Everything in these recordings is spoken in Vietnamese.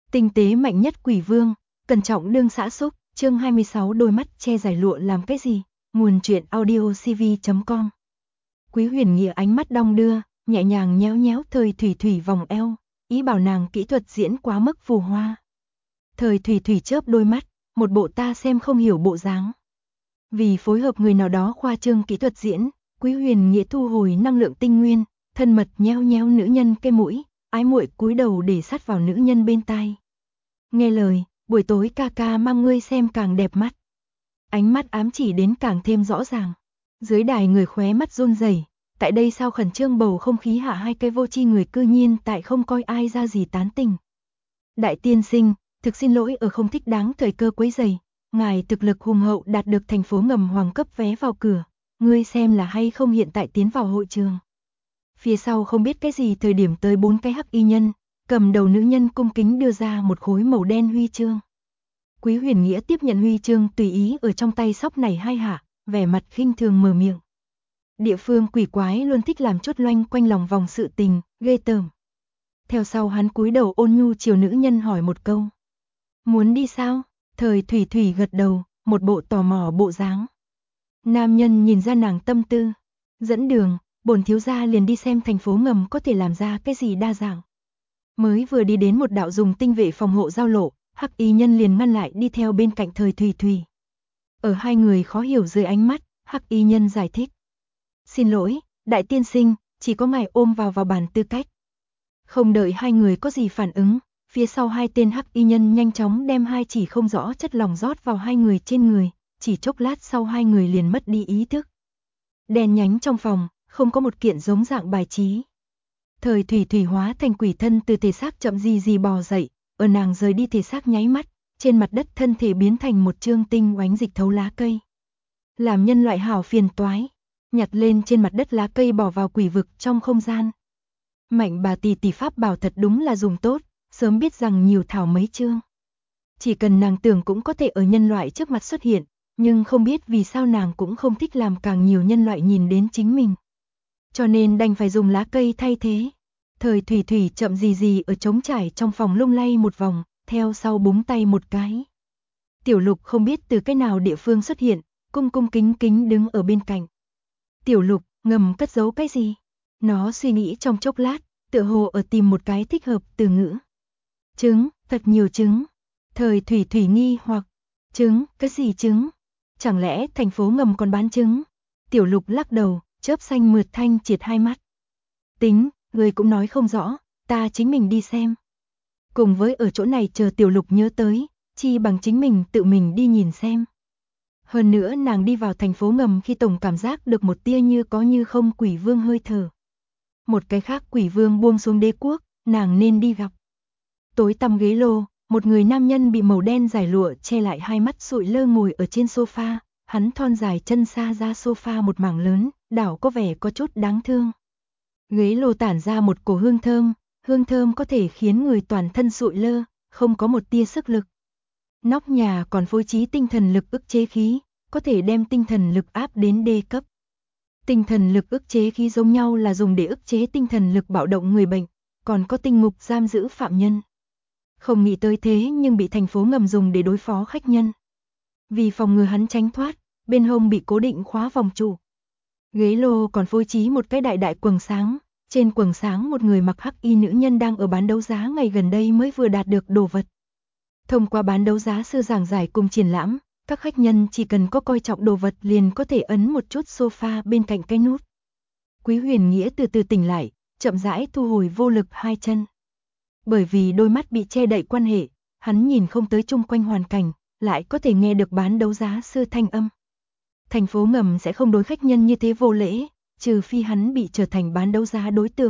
Tinh tế mạnh nhất quỷ vương, cẩn trọng đương xã xúc, chương 26 đôi mắt che giải lụa làm cái gì? Nguồn truyện audiocv.com. Quý Huyền Nghĩa ánh mắt đong đưa, nhẹ nhàng nhéo nhéo Thời Thủy Thủy vòng eo, ý bảo nàng kỹ thuật diễn quá mức phù hoa. Thời Thủy Thủy chớp đôi mắt, một bộ ta xem không hiểu bộ dáng. Vì phối hợp người nào đó khoa trương kỹ thuật diễn, Quý Huyền Nghĩa thu hồi năng lượng tinh nguyên, thân mật nhéo nhéo nữ nhân cái mũi, ái muội cúi đầu để sát vào nữ nhân bên tai. Nghe lời, buổi tối ca ca mang ngươi xem càng đẹp mắt. Ánh mắt ám chỉ đến càng thêm rõ ràng. Dưới đài người khóe mắt run rẩy, tại đây sao khẩn trương bầu không khí hạ hai cái vô tri người cư nhiên tại không coi ai ra gì tán tình. Đại tiên sinh, thực xin lỗi ở không thích đáng thời cơ quấy rầy, ngài thực lực hùng hậu đạt được thành phố ngầm hoàng cấp vé vào cửa, ngươi xem là hay không hiện tại tiến vào hội trường. Phía sau không biết cái gì thời điểm tới 4 cái hắc y nhân, cầm đầu nữ nhân cung kính đưa ra một khối màu đen huy chương. Quý Huyền Nghĩa tiếp nhận huy chương tùy ý ở trong tay sóc này hai hạ, vẻ mặt khinh thường mở miệng. Địa phương quỷ quái luôn thích làm chút loanh quanh lòng vòng sự tình, ghê tởm. Theo sau hắn cúi đầu ôn nhu chiều nữ nhân hỏi một câu. Muốn đi sao? Thời Thủy Thủy gật đầu, một bộ tò mò bộ dáng. Nam nhân nhìn ra nàng tâm tư. Dẫn đường, bổn thiếu gia liền đi xem thành phố ngầm có thể làm ra cái gì đa dạng. Mới vừa đi đến một đạo dùng tinh vệ phòng hộ giao lộ, hắc y nhân liền ngăn lại đi theo bên cạnh Thời Thủy Thủy. Ở hai người khó hiểu dưới ánh mắt, hắc y nhân giải thích. Xin lỗi, đại tiên sinh, chỉ có ngài ôm vào bản tư cách. Không đợi hai người có gì phản ứng, phía sau hai tên hắc y nhân nhanh chóng đem hai chỉ không rõ chất lỏng rót vào hai người trên người, chỉ chốc lát sau hai người liền mất đi ý thức. Đen nhánh trong phòng, không có một kiện giống dạng bài trí. Thời Thủy Thủy hóa thành quỷ thân từ thể xác chậm gì bò dậy, ở nàng rời đi thể xác nháy mắt, trên mặt đất thân thể biến thành một trương tinh oánh dịch thấu lá cây. Làm nhân loại hảo phiền toái, nhặt lên trên mặt đất lá cây bỏ vào quỷ vực trong không gian. Mạnh bà tỷ pháp bảo thật đúng là dùng tốt, sớm biết rằng nhiều thảo mấy chương. Chỉ cần nàng tưởng cũng có thể ở nhân loại trước mặt xuất hiện, nhưng không biết vì sao nàng cũng không thích làm càng nhiều nhân loại nhìn đến chính mình. Cho nên đành phải dùng lá cây thay thế. Thời Thủy Thủy chậm gì ở trống trải trong phòng lung lay một vòng, theo sau búng tay một cái. Tiểu Lục không biết từ cái nào địa phương xuất hiện, cung kính đứng ở bên cạnh. Tiểu Lục, ngầm cất giấu cái gì? Nó suy nghĩ trong chốc lát, tựa hồ ở tìm một cái thích hợp từ ngữ. Trứng, thật nhiều trứng. Thời Thủy Thủy nghi hoặc, trứng, cái gì trứng? Chẳng lẽ thành phố ngầm còn bán trứng? Tiểu Lục lắc đầu, chớp xanh mượt thanh triệt hai mắt. Tính, người cũng nói không rõ, ta chính mình đi xem. Cùng với ở chỗ này chờ Tiểu Lục nhớ tới, chi bằng chính mình tự mình đi nhìn xem. Hơn nữa nàng đi vào thành phố ngầm khi tổng cảm giác được một tia như có như không quỷ vương hơi thở. Một cái khác quỷ vương buông xuống đế quốc, nàng nên đi gặp. Tối tăm ghế lô, một người nam nhân bị màu đen giải lụa che lại hai mắt sụi lơ ngồi ở trên sofa, hắn thon dài chân xa ra sofa một mảng lớn, đảo có vẻ có chút đáng thương. Ghế lô tản ra một cổ hương thơm có thể khiến người toàn thân sụi lơ, không có một tia sức lực. Nóc nhà còn phối trí tinh thần lực ức chế khí, có thể đem tinh thần lực áp đến D cấp. Tinh thần lực ức chế khí giống nhau là dùng để ức chế tinh thần lực bạo động người bệnh, còn có tinh ngục giam giữ phạm nhân. Không nghĩ tới thế nhưng bị thành phố ngầm dùng để đối phó khách nhân. Vì phòng ngừa hắn tránh thoát, bên hông bị cố định khóa vòng trụ. Ghế lô còn phối trí một cái đại quầng sáng, trên quầng sáng một người mặc hắc y nữ nhân đang ở bán đấu giá ngày gần đây mới vừa đạt được đồ vật. Thông qua bán đấu giá sư giảng giải cùng triển lãm, các khách nhân chỉ cần có coi trọng đồ vật liền có thể ấn một chút sofa bên cạnh cái nút. Quý Huyền Nghĩa từ từ tỉnh lại, chậm rãi thu hồi vô lực hai chân. Bởi vì đôi mắt bị che đậy quan hệ, hắn nhìn không tới chung quanh hoàn cảnh, lại có thể nghe được bán đấu giá sư thanh âm. Thành phố ngầm sẽ không đối khách nhân như thế vô lễ, trừ phi hắn bị trở thành bán đấu giá đối tượng.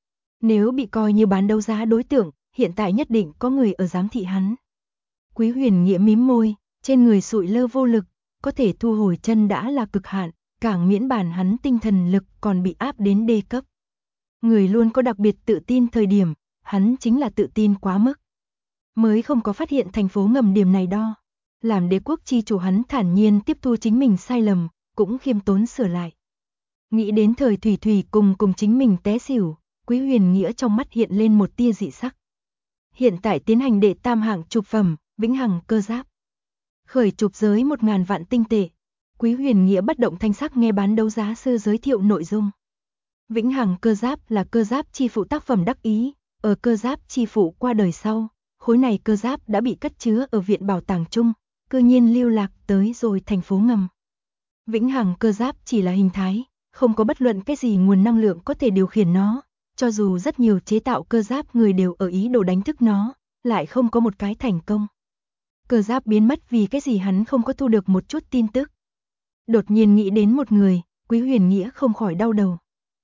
Nếu bị coi như bán đấu giá đối tượng, hiện tại nhất định có người ở giám thị hắn. Quý Huyền Nghĩa mím môi, trên người sụi lơ vô lực, có thể thu hồi chân đã là cực hạn, càng miễn bàn hắn tinh thần lực còn bị áp đến D cấp. Người luôn có đặc biệt tự tin thời điểm, hắn chính là tự tin quá mức. Mới không có phát hiện thành phố ngầm điểm này đo. Làm đế quốc chi chủ hắn thản nhiên tiếp thu chính mình sai lầm, cũng khiêm tốn sửa lại. Nghĩ đến Thời Thủy Thủy cùng chính mình té xỉu, Quý Huyền Nghĩa trong mắt hiện lên một tia dị sắc. Hiện tại tiến hành đệ tam hạng chụp phẩm, vĩnh hằng cơ giáp. Khởi chụp giới 1.000 vạn tinh tệ. Quý Huyền Nghĩa bất động thanh sắc nghe bán đấu giá sư giới thiệu nội dung. Vĩnh hằng cơ giáp là cơ giáp chi phụ tác phẩm đắc ý, ở cơ giáp chi phụ qua đời sau, khối này cơ giáp đã bị cất chứa ở viện bảo tàng chung, cư nhiên lưu lạc tới rồi thành phố ngầm. Vĩnh hằng cơ giáp chỉ là hình thái, không có bất luận cái gì nguồn năng lượng có thể điều khiển nó, cho dù rất nhiều chế tạo cơ giáp người đều ở ý đồ đánh thức nó, lại không có một cái thành công. Cơ giáp biến mất vì cái gì hắn không có thu được một chút tin tức. Đột nhiên nghĩ đến một người, Quý Huyền Nghĩa không khỏi đau đầu.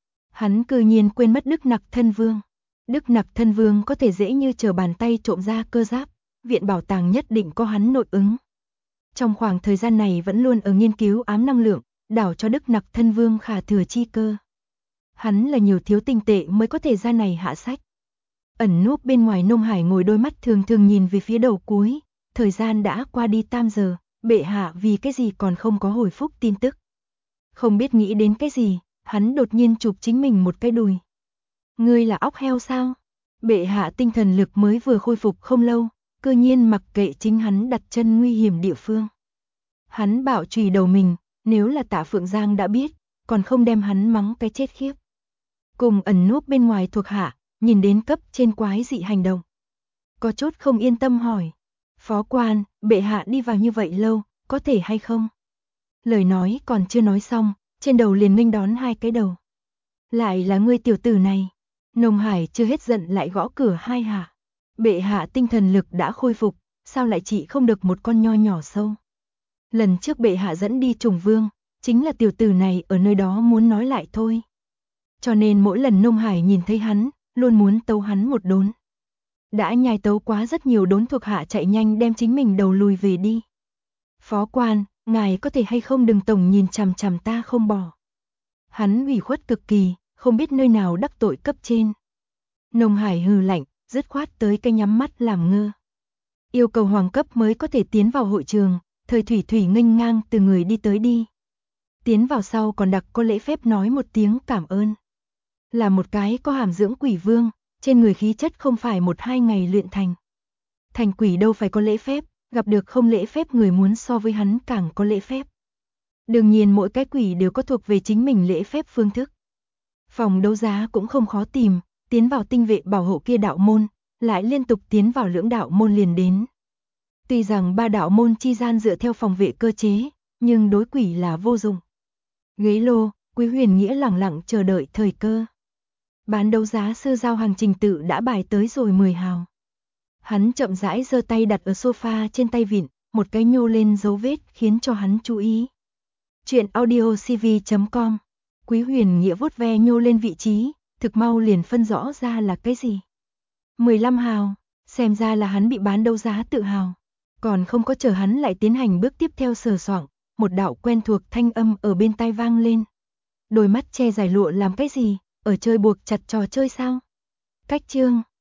Hắn cư nhiên quên mất Đức Nặc Thân Vương. Đức Nặc Thân Vương có thể dễ như trở bàn tay trộm ra cơ giáp, viện bảo tàng nhất định có hắn nội ứng. Trong khoảng thời gian này vẫn luôn ở nghiên cứu ám năng lượng, đảo cho Đức Nặc Thân Vương khả thừa chi cơ. Hắn là nhiều thiếu tinh tệ mới có thể ra này hạ sách. Ẩn núp bên ngoài Nông Hải ngồi đôi mắt thường thường nhìn về phía đầu cuối, thời gian đã qua đi 8 giờ, bệ hạ vì cái gì còn không có hồi phúc tin tức. Không biết nghĩ đến cái gì, hắn đột nhiên chụp chính mình một cái đùi. Ngươi là óc heo sao? Bệ hạ tinh thần lực mới vừa khôi phục không lâu, cư nhiên mặc kệ chính hắn đặt chân nguy hiểm địa phương. Hắn bạo chùy đầu mình, nếu là Tạ Phượng Giang đã biết, còn không đem hắn mắng cái chết khiếp. Cùng ẩn núp bên ngoài thuộc hạ, nhìn đến cấp trên quái dị hành động. Có chút không yên tâm hỏi. Phó quan, bệ hạ đi vào như vậy lâu, có thể hay không? Lời nói còn chưa nói xong, trên đầu liền nghênh đón hai cái đầu. Lại là ngươi tiểu tử này. Nông Hải chưa hết giận lại gõ cửa hai hạ. Bệ hạ tinh thần lực đã khôi phục, sao lại chỉ không được một con nho nhỏ sâu? Lần trước bệ hạ dẫn đi Trùng Vương, chính là tiểu tử này ở nơi đó muốn nói lại thôi. Cho nên mỗi lần Nông Hải nhìn thấy hắn, luôn muốn tấu hắn một đốn. Đã nhai tấu quá rất nhiều đốn thuộc hạ chạy nhanh đem chính mình đầu lùi về đi. Phó quan, ngài có thể hay không đừng tổng nhìn chằm chằm ta không bỏ. Hắn ủy khuất cực kỳ, không biết nơi nào đắc tội cấp trên. Nông Hải hừ lạnh, dứt khoát tới cái nhắm mắt làm ngơ. Yêu cầu hoàng cấp mới có thể tiến vào hội trường, Thời Thủy Thủy nghênh ngang từ người đi tới đi. Tiến vào sau còn đặc có lễ phép nói một tiếng cảm ơn. Là một cái có hàm dưỡng quỷ vương, trên người khí chất không phải 1-2 ngày luyện thành. Thành quỷ đâu phải có lễ phép, gặp được không lễ phép người muốn so với hắn càng có lễ phép. Đương nhiên mỗi cái quỷ đều có thuộc về chính mình lễ phép phương thức. Phòng đấu giá cũng không khó tìm, tiến vào tinh vệ bảo hộ kia đạo môn, lại liên tục tiến vào lưỡng đạo môn liền đến. Tuy rằng ba đạo môn chi gian dựa theo phòng vệ cơ chế, nhưng đối quỷ là vô dụng. Ghế lô, Quý Huyền Nghĩa lẳng lặng chờ đợi thời cơ. Bán đấu giá sư giao hàng trình tự đã bài tới rồi 10 hào. Hắn chậm rãi giơ tay đặt ở sofa trên tay vịn, một cái nhô lên dấu vết khiến cho hắn chú ý. Chuyện audiocv.com. Quý Huyền Nghĩa vuốt ve nhô lên vị trí, thực mau liền phân rõ ra là cái gì. 15 hào, xem ra là hắn bị bán đấu giá tự hào. Còn không có chờ hắn lại tiến hành bước tiếp theo sờ soạng, một đạo quen thuộc thanh âm ở bên tai vang lên. Đôi mắt che giải lụa làm cái gì, ở chơi buộc chặt trò chơi sao? Cách chương